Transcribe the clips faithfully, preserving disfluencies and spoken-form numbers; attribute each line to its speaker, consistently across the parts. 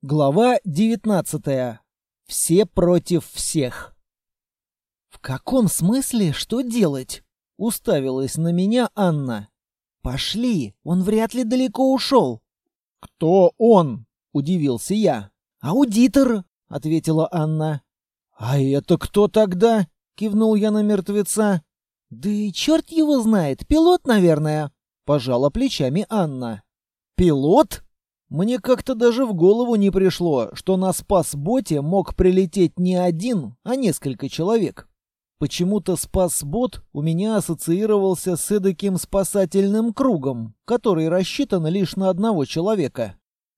Speaker 1: Глава девятнадцатая. Все против всех. «В каком смысле? Что делать?» — уставилась на меня Анна. «Пошли, он вряд ли далеко ушел». «Кто он?» — удивился я. «Аудитор», — ответила Анна. «А это кто тогда?» — кивнул я на мертвеца. «Да и черт его знает, пилот, наверное», — пожала плечами Анна. «Пилот?» Мне как-то даже в голову не пришло, что на спасботе мог прилететь не один, а несколько человек. Почему-то спасбот у меня ассоциировался с эдаким спасательным кругом, который рассчитан лишь на одного человека.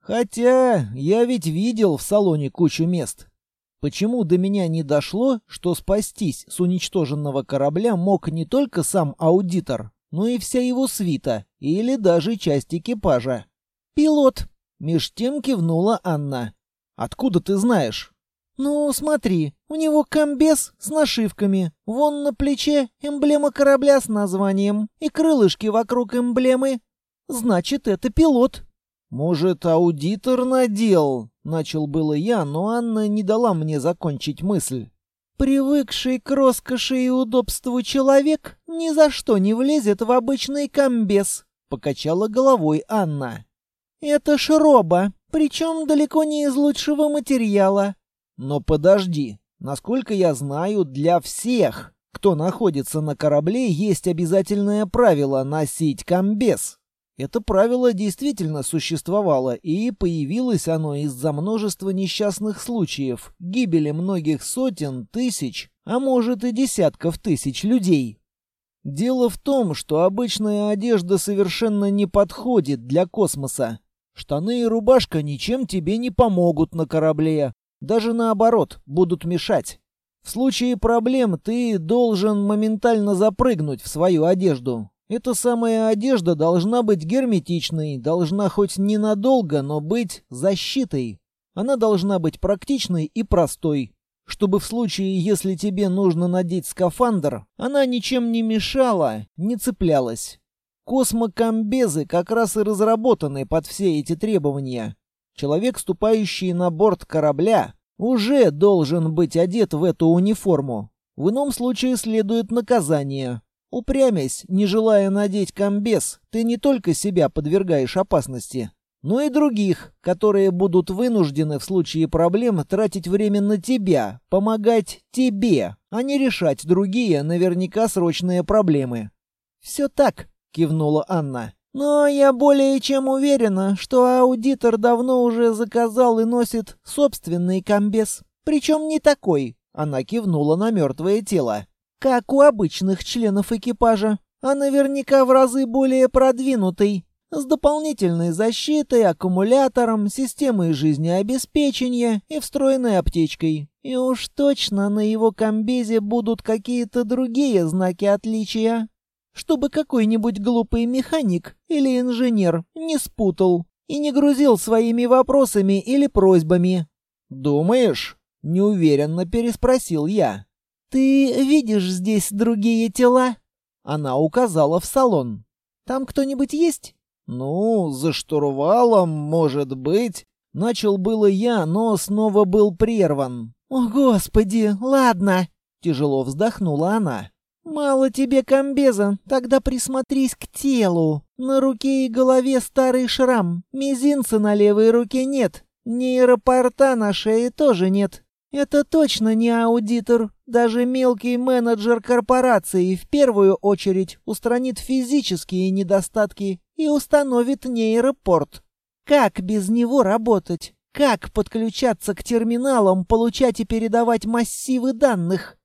Speaker 1: Хотя я ведь видел в салоне кучу мест. Почему до меня не дошло, что спастись с уничтоженного корабля мог не только сам аудитор, но и вся его свита, или даже часть экипажа? «Пилот», — меж тем кивнула Анна. «Откуда ты знаешь?» «Ну, смотри, у него комбез с нашивками. Вон на плече эмблема корабля с названием и крылышки вокруг эмблемы. Значит, это пилот». «Может, аудитор надел?» — начал было я, но Анна не дала мне закончить мысль. «Привыкший к роскоши и удобству человек ни за что не влезет в обычный комбез», — покачала головой Анна. «Это ж роба, причем далеко не из лучшего материала». «Но подожди, насколько я знаю, для всех, кто находится на корабле, есть обязательное правило носить комбез». Это правило действительно существовало, и появилось оно из-за множества несчастных случаев, гибели многих сотен, тысяч, а может и десятков тысяч людей. Дело в том, что обычная одежда совершенно не подходит для космоса. Штаны и рубашка ничем тебе не помогут на корабле, даже наоборот, будут мешать. В случае проблем ты должен моментально запрыгнуть в свою одежду. Эта самая одежда должна быть герметичной, должна хоть ненадолго, но быть защитой. Она должна быть практичной и простой, чтобы в случае, если тебе нужно надеть скафандр, она ничем не мешала, не цеплялась. Космокомбезы как раз и разработаны под все эти требования. Человек, ступающий на борт корабля, уже должен быть одет в эту униформу. В ином случае следует наказание. Упрямясь, не желая надеть комбез, ты не только себя подвергаешь опасности, но и других, которые будут вынуждены в случае проблем тратить время на тебя, помогать тебе, а не решать другие, наверняка срочные проблемы. «Все так», — кивнула Анна. «Но я более чем уверена, что аудитор давно уже заказал и носит собственный комбез. Причем не такой», — она кивнула на мертвое тело, «как у обычных членов экипажа, а наверняка в разы более продвинутый, с дополнительной защитой, аккумулятором, системой жизнеобеспечения и встроенной аптечкой. И уж точно на его комбезе будут какие-то другие знаки отличия, чтобы какой-нибудь глупый механик или инженер не спутал и не грузил своими вопросами или просьбами». «Думаешь?» — неуверенно переспросил я. «Ты видишь здесь другие тела?» Она указала в салон. «Там кто-нибудь есть?» «Ну, за штурвалом, может быть». Начал было я, но снова был прерван. «О, Господи, ладно!» — тяжело вздохнула она. «Мало тебе комбеза, тогда присмотрись к телу. На руке и голове старый шрам, мизинца на левой руке нет, нейропорта на шее тоже нет. Это точно не аудитор. Даже мелкий менеджер корпорации в первую очередь устранит физические недостатки и установит нейропорт. Как без него работать? Как подключаться к терминалам, получать и передавать массивы данных?»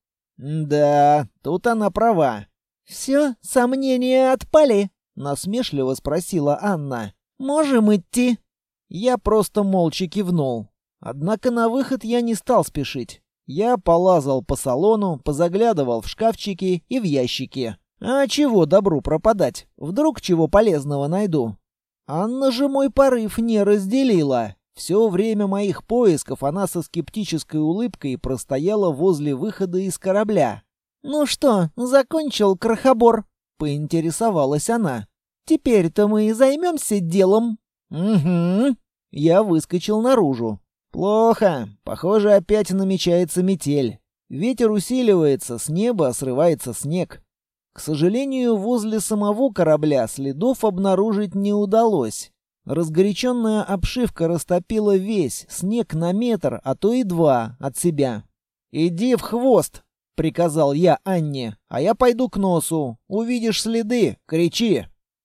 Speaker 1: «Да, тут она права». «Все, сомнения отпали?» — насмешливо спросила Анна. «Можем идти?» Я просто молча кивнул. Однако на выход я не стал спешить. Я полазал по салону, позаглядывал в шкафчики и в ящики. А чего добру пропадать? Вдруг чего полезного найду? Анна же мой порыв не разделила. Все время моих поисков она со скептической улыбкой простояла возле выхода из корабля. «Ну что, закончил крохобор?» — поинтересовалась она. «Теперь-то мы и займемся делом». «Угу». Я выскочил наружу. «Плохо. Похоже, опять намечается метель. Ветер усиливается, с неба срывается снег. К сожалению, возле самого корабля следов обнаружить не удалось. Разгоряченная обшивка растопила весь снег на метр, а то и два от себя. «Иди в хвост!» — приказал я Анне. «А я пойду к носу. Увидишь следы, кричи!»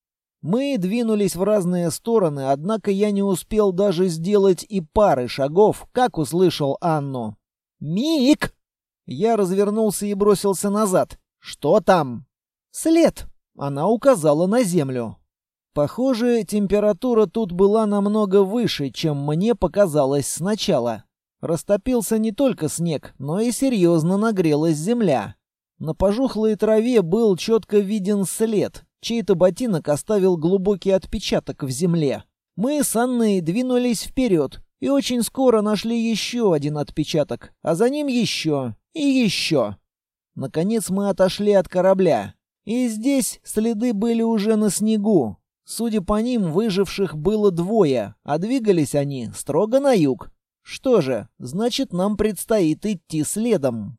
Speaker 1: Мы двинулись в разные стороны, однако я не успел даже сделать и пары шагов, как услышал Анну. «Мик!» Я развернулся и бросился назад. «Что там?» «След!» — она указала на землю. Похоже, температура тут была намного выше, чем мне показалось сначала. Растопился не только снег, но и серьезно нагрелась земля. На пожухлой траве был четко виден след. Чей-то ботинок оставил глубокий отпечаток в земле. Мы с Анной двинулись вперед и очень скоро нашли еще один отпечаток, а за ним еще и еще. Наконец мы отошли от корабля. И здесь следы были уже на снегу. Судя по ним, выживших было двое, а двигались они строго на юг. Что же, значит, нам предстоит идти следом.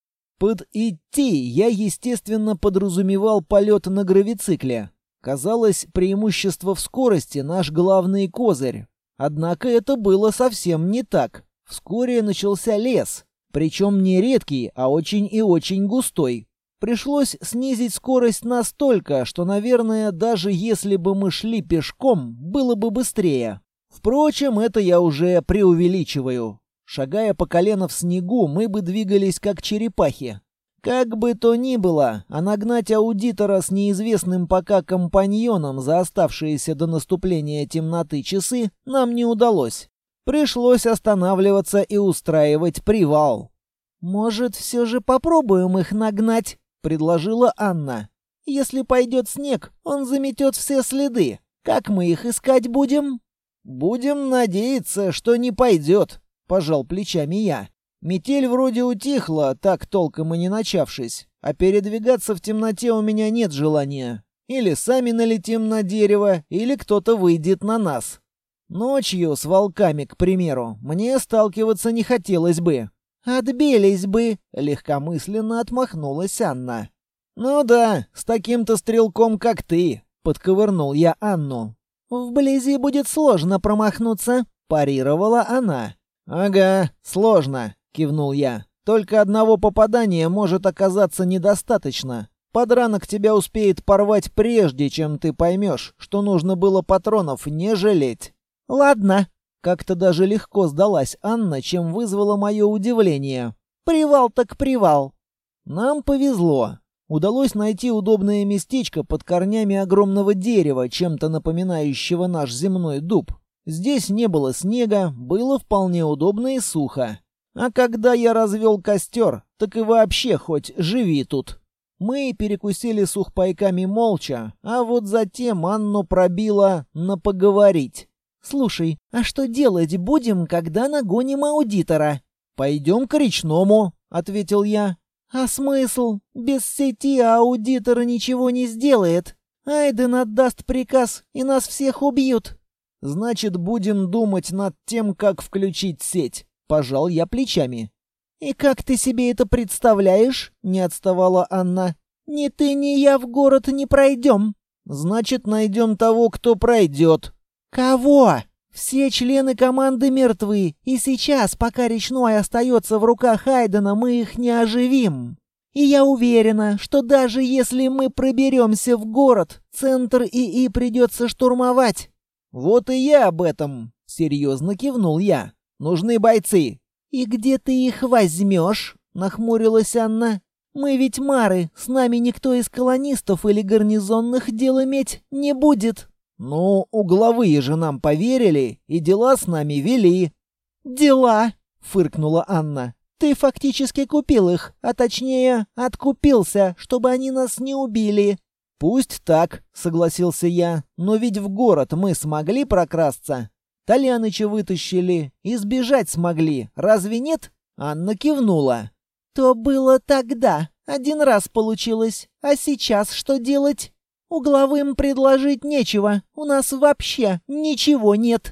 Speaker 1: Под «идти» я, естественно, подразумевал полет на гравицикле. Казалось, преимущество в скорости — наш главный козырь. Однако это было совсем не так. Вскоре начался лес, причем не редкий, а очень и очень густой. Пришлось снизить скорость настолько, что, наверное, даже если бы мы шли пешком, было бы быстрее. Впрочем, это я уже преувеличиваю. Шагая по колено в снегу, мы бы двигались как черепахи. Как бы то ни было, а нагнать аудитора с неизвестным пока компаньоном за оставшиеся до наступления темноты часы нам не удалось. Пришлось останавливаться и устраивать привал. «Может, все же попробуем их нагнать?» — предложила Анна. «Если пойдет снег, он заметет все следы. Как мы их искать будем?» «Будем надеяться, что не пойдет», — пожал плечами я. «Метель вроде утихла, так толком и не начавшись, а передвигаться в темноте у меня нет желания. Или сами налетим на дерево, или кто-то выйдет на нас. Ночью с волками, к примеру, мне сталкиваться не хотелось бы». «Отбились бы», — легкомысленно отмахнулась Анна. «Ну да, с таким-то стрелком, как ты», — подковырнул я Анну. «Вблизи будет сложно промахнуться», — парировала она. «Ага, сложно», — кивнул я. «Только одного попадания может оказаться недостаточно. Подранок тебя успеет порвать прежде, чем ты поймешь, что нужно было патронов не жалеть». «Ладно». Как-то даже легко сдалась Анна, чем вызвало мое удивление. «Привал так привал». Нам повезло. Удалось найти удобное местечко под корнями огромного дерева, чем-то напоминающего наш земной дуб. Здесь не было снега, было вполне удобно и сухо. А когда я развел костер, так и вообще хоть живи тут. Мы перекусили сухпайками молча, а вот затем Анну пробило на поговорить. «Слушай, а что делать будем, когда нагоним аудитора?» «Пойдем к речному», — ответил я. «А смысл? Без сети аудитор ничего не сделает. Айден отдаст приказ, и нас всех убьют». «Значит, будем думать над тем, как включить сеть», — пожал я плечами. «И как ты себе это представляешь?» — не отставала Анна. «Ни ты, ни я в город не пройдем». «Значит, найдем того, кто пройдет». «Кого? Все члены команды мертвы, и сейчас, пока речной остается в руках Айдена, мы их не оживим. И я уверена, что даже если мы проберемся в город, центр ИИ придется штурмовать». «Вот и я об этом», — серьезно кивнул я. «Нужны бойцы». «И где ты их возьмешь?» — нахмурилась Анна. «Мы ведь мары, с нами никто из колонистов или гарнизонных дел иметь не будет». «Ну, угловые же нам поверили и дела с нами вели». «Дела?» — фыркнула Анна. «Ты фактически купил их, а точнее, откупился, чтобы они нас не убили». «Пусть так», — согласился я, — «но ведь в город мы смогли прокрасться. Толяныча вытащили и сбежать смогли, разве нет?» Анна кивнула. «То было тогда, один раз получилось, а сейчас что делать?» «Угловым предложить нечего, у нас вообще ничего нет».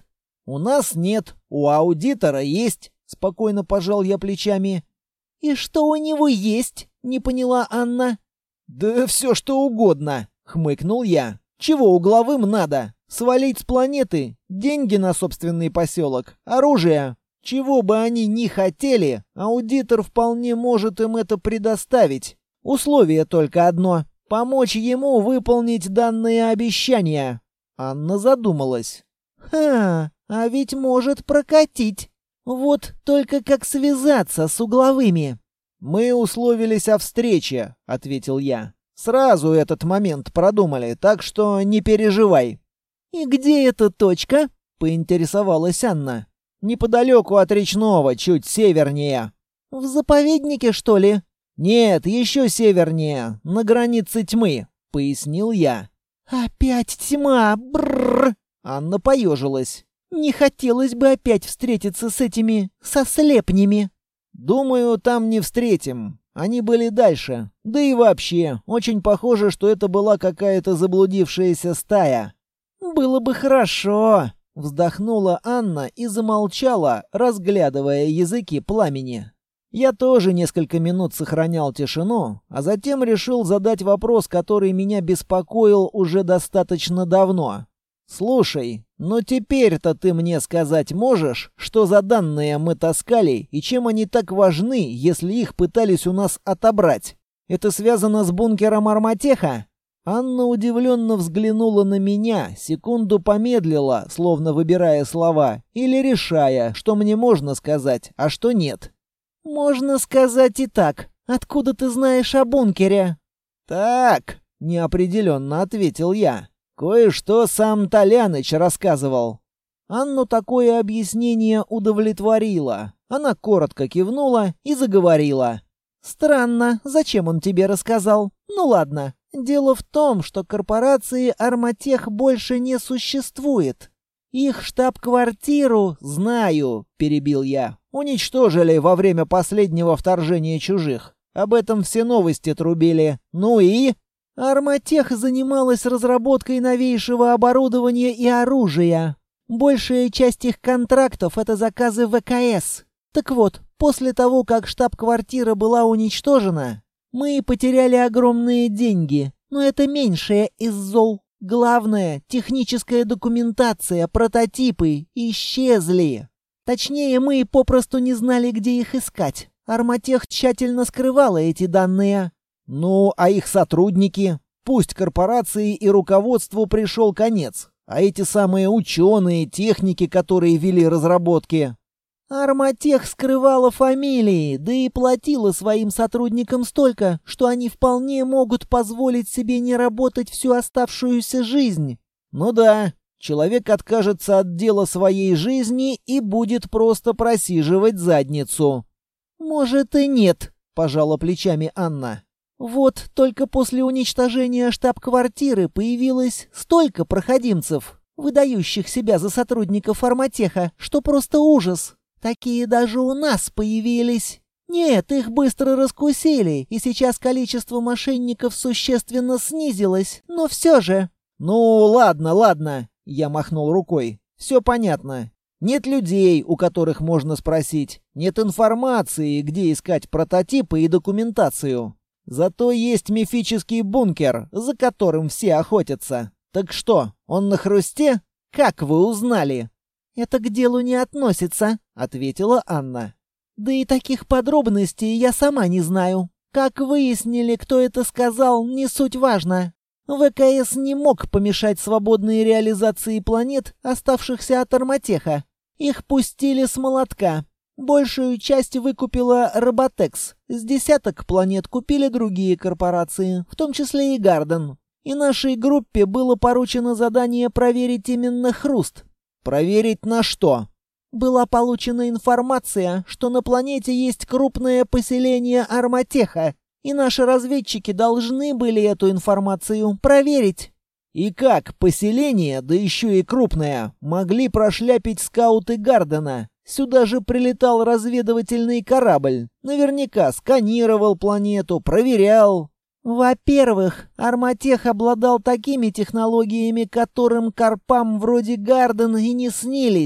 Speaker 1: «У нас нет, у аудитора есть», — спокойно пожал я плечами. «И что у него есть?» — не поняла Анна. «Да все что угодно», — хмыкнул я. «Чего угловым надо? Свалить с планеты? Деньги на собственный поселок? Оружие? Чего бы они ни хотели, аудитор вполне может им это предоставить. Условие только одно — помочь ему выполнить данные обещания». Анна задумалась. «Ха, а ведь может прокатить. Вот только как связаться с угловыми?» «Мы условились о встрече», — ответил я. «Сразу этот момент продумали, так что не переживай». «И где эта точка?» — поинтересовалась Анна. «Неподалеку от речного, чуть севернее». «В заповеднике, что ли?» «Нет, еще севернее, на границе тьмы», — пояснил я. «Опять тьма! Бррр!» Анна поежилась. «Не хотелось бы опять встретиться с этими... со слепнями». «Думаю, там не встретим. Они были дальше. Да и вообще, очень похоже, что это была какая-то заблудившаяся стая». «Было бы хорошо», — вздохнула Анна и замолчала, разглядывая языки пламени. Я тоже несколько минут сохранял тишину, а затем решил задать вопрос, который меня беспокоил уже достаточно давно. «Слушай, ну теперь-то ты мне сказать можешь, что за данные мы таскали и чем они так важны, если их пытались у нас отобрать? Это связано с бункером Арматеха?» Анна удивленно взглянула на меня, секунду помедлила, словно выбирая слова, или решая, что мне можно сказать, а что нет. «Можно сказать и так. Откуда ты знаешь о бункере?» «Так», — неопределенно ответил я. «Кое-что сам Толяныч рассказывал». Анну такое объяснение удовлетворило. Она коротко кивнула и заговорила. «Странно, зачем он тебе рассказал? Ну ладно. Дело в том, что корпорации «Арматех» больше не существует. Их штаб-квартиру, знаю, перебил я, уничтожили во время последнего вторжения чужих. Об этом все новости трубили. Ну и... «Арматех» занималась разработкой новейшего оборудования и оружия. Большая часть их контрактов — это заказы вэ ка эс. Так вот, после того, как штаб-квартира была уничтожена, мы потеряли огромные деньги, но это меньшее из зол. Главное, техническая документация, прототипы исчезли. Точнее, мы попросту не знали, где их искать. Арматех тщательно скрывала эти данные. «Ну, а их сотрудники? Пусть корпорации и руководству пришел конец. А эти самые ученые, техники, которые вели разработки?» «Арматех скрывала фамилии, да и платила своим сотрудникам столько, что они вполне могут позволить себе не работать всю оставшуюся жизнь». «Ну да, человек откажется от дела своей жизни и будет просто просиживать задницу». «Может и нет», — пожала плечами Анна. «Вот только после уничтожения штаб-квартиры появилось столько проходимцев, выдающих себя за сотрудников Арматеха, что просто ужас. Такие даже у нас появились. Нет, их быстро раскусили, и сейчас количество мошенников существенно снизилось, но все же...» «Ну, ладно, ладно», — я махнул рукой. «Все понятно. Нет людей, у которых можно спросить. Нет информации, где искать прототипы и документацию. Зато есть мифический бункер, за которым все охотятся. Так что, он на хрусте? Как вы узнали?» «Это к делу не относится», — ответила Анна. «Да и таких подробностей я сама не знаю. Как выяснили, кто это сказал, не суть важно. вэ ка эс не мог помешать свободной реализации планет, оставшихся от Арматеха. Их пустили с молотка. Большую часть выкупила Роботекс. С десяток планет купили другие корпорации, в том числе и Гарден. И нашей группе было поручено задание проверить именно хруст». «Проверить на что?» «Была получена информация, что на планете есть крупное поселение Арматеха, и наши разведчики должны были эту информацию проверить». «И как поселение, да еще и крупное, могли прошляпить скауты Гардена? Сюда же прилетал разведывательный корабль. Наверняка сканировал планету, проверял». «Во-первых, Арматех обладал такими технологиями, которым корпам вроде Гарден и не снились.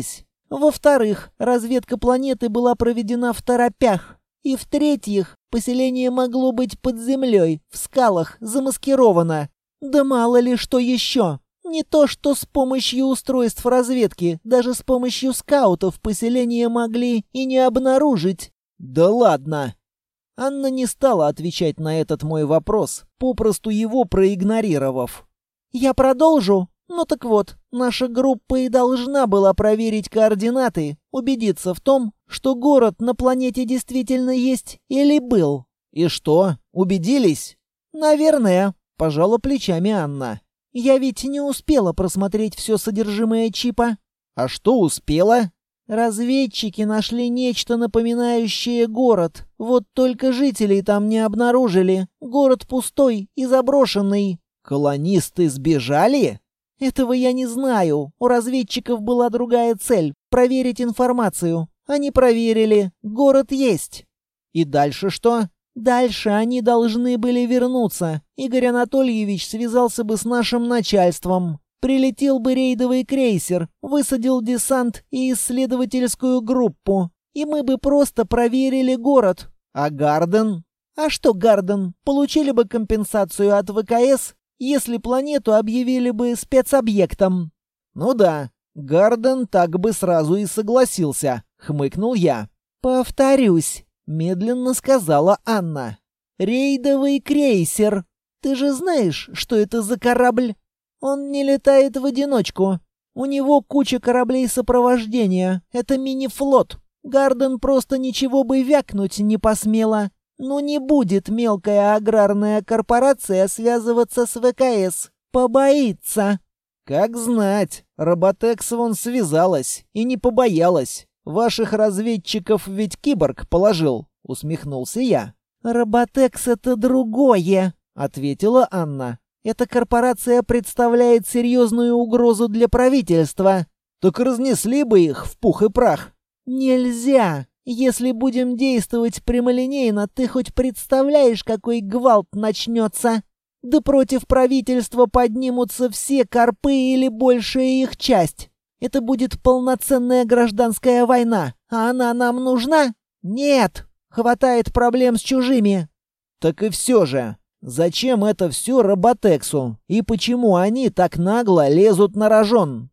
Speaker 1: Во-вторых, разведка планеты была проведена второпях. И в-третьих, поселение могло быть под землей, в скалах, замаскировано. Да мало ли что еще. Не то что с помощью устройств разведки, даже с помощью скаутов поселение могли и не обнаружить. Да ладно. Анна не стала отвечать на этот мой вопрос, попросту его проигнорировав. Я продолжу. Ну так вот, наша группа и должна была проверить координаты, убедиться в том, что город на планете действительно есть или был. И что, убедились? Наверное, пожала плечами Анна. Я ведь не успела просмотреть все содержимое чипа. А что успела? Разведчики нашли нечто напоминающее город. Вот только жителей там не обнаружили. Город пустой и заброшенный. Колонисты сбежали? Этого я не знаю. У разведчиков была другая цель — проверить информацию. Они проверили. Город есть. И дальше что? Дальше они должны были вернуться. Игорь Анатольевич связался бы с нашим начальством. Прилетел бы рейдовый крейсер, высадил десант и исследовательскую группу. И мы бы просто проверили город. А Гарден? А что Гарден? Получили бы компенсацию от ВКС, если планету объявили бы спецобъектом. Ну да, Гарден так бы сразу и согласился, хмыкнул я. Повторюсь, медленно сказала Анна. Рейдовый крейсер. Ты же знаешь, что это за корабль? Он не летает в одиночку. У него куча кораблей сопровождения. Это мини-флот. Гарден просто ничего бы вякнуть не посмела. Но не будет мелкая аграрная корпорация связываться с ВКС. Побоится. Как знать. Роботекс вон связалась и не побоялась. Ваших разведчиков ведь киборг положил, усмехнулся я. Роботекс — это другое, ответила Анна. Эта корпорация представляет серьезную угрозу для правительства. Так разнесли бы их в пух и прах. Нельзя. Если будем действовать прямолинейно, ты хоть представляешь, какой гвалт начнется? Да против правительства поднимутся все корпы или большая их часть. Это будет полноценная гражданская война. А она нам нужна? Нет. Хватает проблем с чужими. Так и все же. Зачем это все Роботексу? И почему они так нагло лезут на рожон?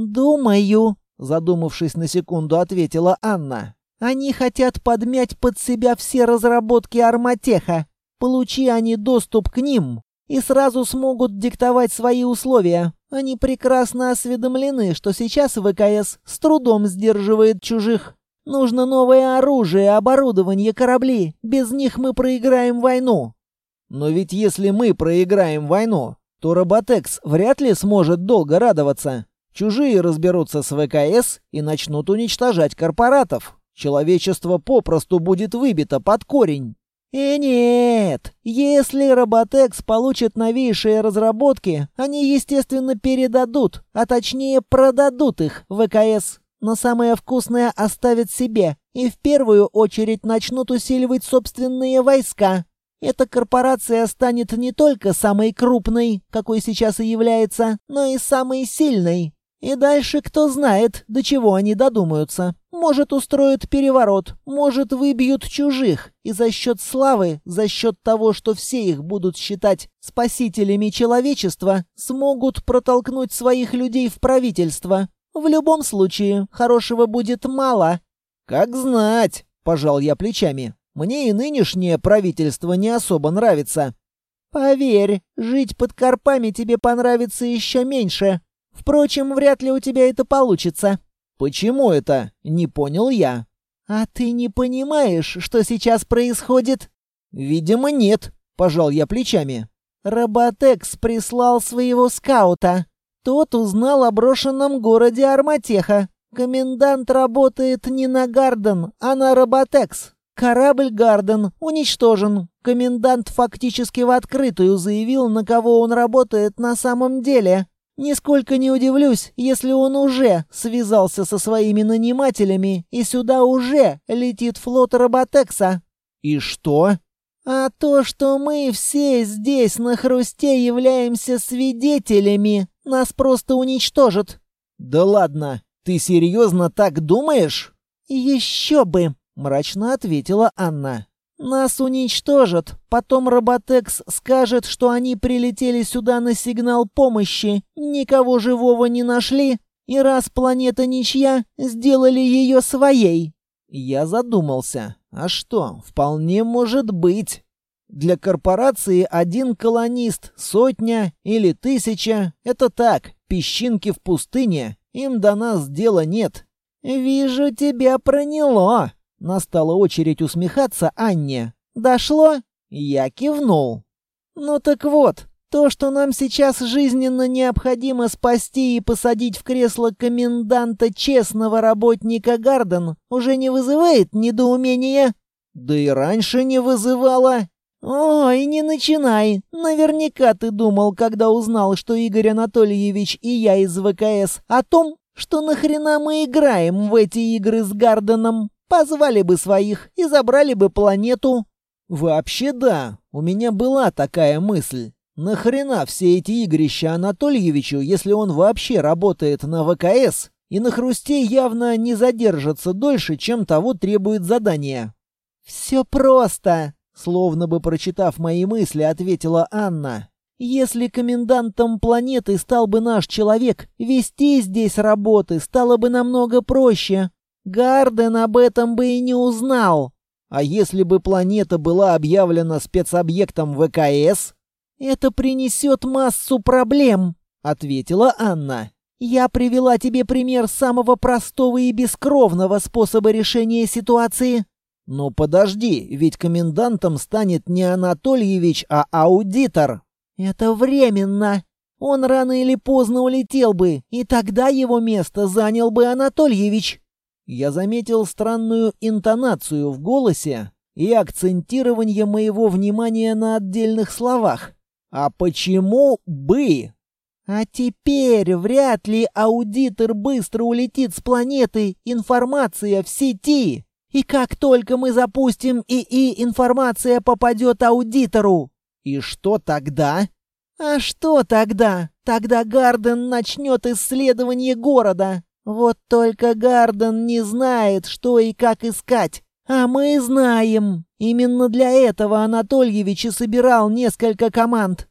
Speaker 1: Думаю, задумавшись на секунду, ответила Анна. Они хотят подмять под себя все разработки Арматеха. Получи они доступ к ним, и сразу смогут диктовать свои условия. Они прекрасно осведомлены, что сейчас ВКС с трудом сдерживает чужих. Нужно новое оружие, оборудование, корабли. Без них мы проиграем войну. Но ведь если мы проиграем войну, то Роботекс вряд ли сможет долго радоваться. Чужие разберутся с ВКС и начнут уничтожать корпоратов. Человечество попросту будет выбито под корень. И нет, если Роботекс получит новейшие разработки, они, естественно, передадут, а точнее продадут их ВКС. Но самое вкусное оставят себе и в первую очередь начнут усиливать собственные войска. Эта корпорация станет не только самой крупной, какой сейчас и является, но и самой сильной. И дальше кто знает, до чего они додумаются. Может, устроят переворот, может, выбьют чужих, и за счет славы, за счет того, что все их будут считать спасителями человечества, смогут протолкнуть своих людей в правительство. В любом случае, хорошего будет мало. «Как знать», — пожал я плечами. «Мне и нынешнее правительство не особо нравится». «Поверь, жить под корпами тебе понравится еще меньше. Впрочем, вряд ли у тебя это получится». «Почему это?» — не понял я. «А ты не понимаешь, что сейчас происходит?» «Видимо, нет», — пожал я плечами. «Роботекс прислал своего скаута. Тот узнал о брошенном городе Арматеха. Комендант работает не на Гарден, а на Роботекс. Корабль Гарден уничтожен. Комендант фактически в открытую заявил, на кого он работает на самом деле. Нисколько не удивлюсь, если он уже связался со своими нанимателями, и сюда уже летит флот Роботекса». «И что?» «А то, что мы все здесь на Хрусте являемся свидетелями, нас просто уничтожат». «Да ладно, Ты серьезно так думаешь? Еще бы, мрачно ответила Анна. Нас уничтожат, потом Роботекс скажет, что они прилетели сюда на сигнал помощи, никого живого не нашли, и раз планета ничья, сделали ее своей. Я задумался. А что, вполне может быть. Для корпорации один колонист, сотня или тысяча — это так, песчинки в пустыне, им до нас дела нет. «Вижу, тебя проняло!» Настала очередь усмехаться Анне. «Дошло?» Я кивнул. «Ну так вот, то, что нам сейчас жизненно необходимо спасти и посадить в кресло коменданта честного работника Гарден, уже не вызывает недоумения?» «Да и раньше не вызывало». «Ой, не начинай. Наверняка ты думал, когда узнал, что Игорь Анатольевич и я из ВКС, о том, что нахрена мы играем в эти игры с Гарденом. Позвали бы своих и забрали бы планету». «Вообще да, у меня была такая мысль. Нахрена все эти игрища Анатольевичу, если он вообще работает на ВКС, и на Хрусте явно не задержится дольше, чем того требует задание?» «Все просто», — словно бы прочитав мои мысли, ответила Анна. «Если комендантом планеты стал бы наш человек, вести здесь работы стало бы намного проще. Гарден об этом бы и не узнал. А если бы планета была объявлена спецобъектом ВКС?» «Это принесет массу проблем», — ответила Анна. «Я привела тебе пример самого простого и бескровного способа решения ситуации». «Ну подожди, ведь комендантом станет не Анатольевич, а аудитор». «Это временно. Он рано или поздно улетел бы, и тогда его место занял бы Анатольевич». Я заметил странную интонацию в голосе и акцентирование моего внимания на отдельных словах. «А почему бы?» «А теперь вряд ли аудитор быстро улетит с планеты, информация в сети. И как только мы запустим ИИ, информация попадет аудитору». «И что тогда?» «А что тогда? Тогда Гарден начнет исследование города. Вот только Гарден не знает, что и как искать. А мы знаем. Именно для этого Анатольевич и собирал несколько команд».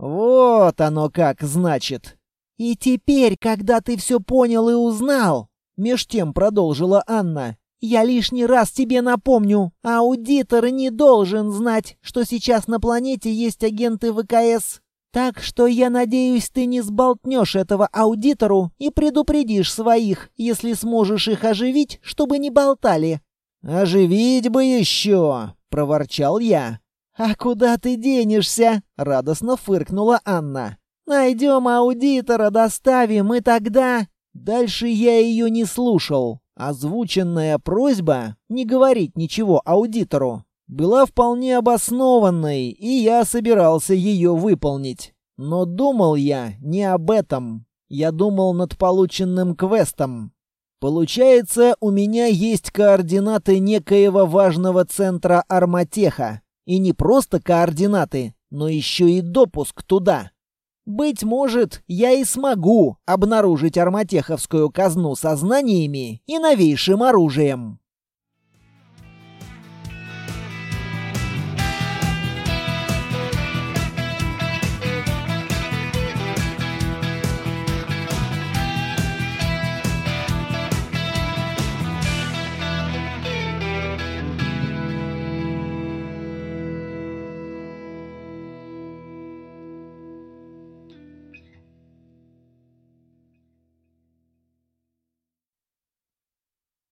Speaker 1: «Вот оно как, значит». «И теперь, когда ты все понял и узнал», — меж тем продолжила Анна, «я лишний раз тебе напомню, аудитор не должен знать, что сейчас на планете есть агенты ВКС. Так что я надеюсь, ты не сболтнешь этого аудитору и предупредишь своих, если сможешь их оживить, чтобы не болтали». «Оживить бы еще!» — проворчал я. «А куда ты денешься?» — радостно фыркнула Анна. «Найдем аудитора, доставим, и тогда...» Дальше я ее не слушал. Озвученная просьба не говорить ничего аудитору была вполне обоснованной, и я собирался ее выполнить. Но думал я не об этом. Я думал над полученным квестом. Получается, у меня есть координаты некоего важного центра Арматеха. И не просто координаты, но еще и допуск туда. Быть может, я и смогу обнаружить арматеховскую казну со знаниями и новейшим оружием.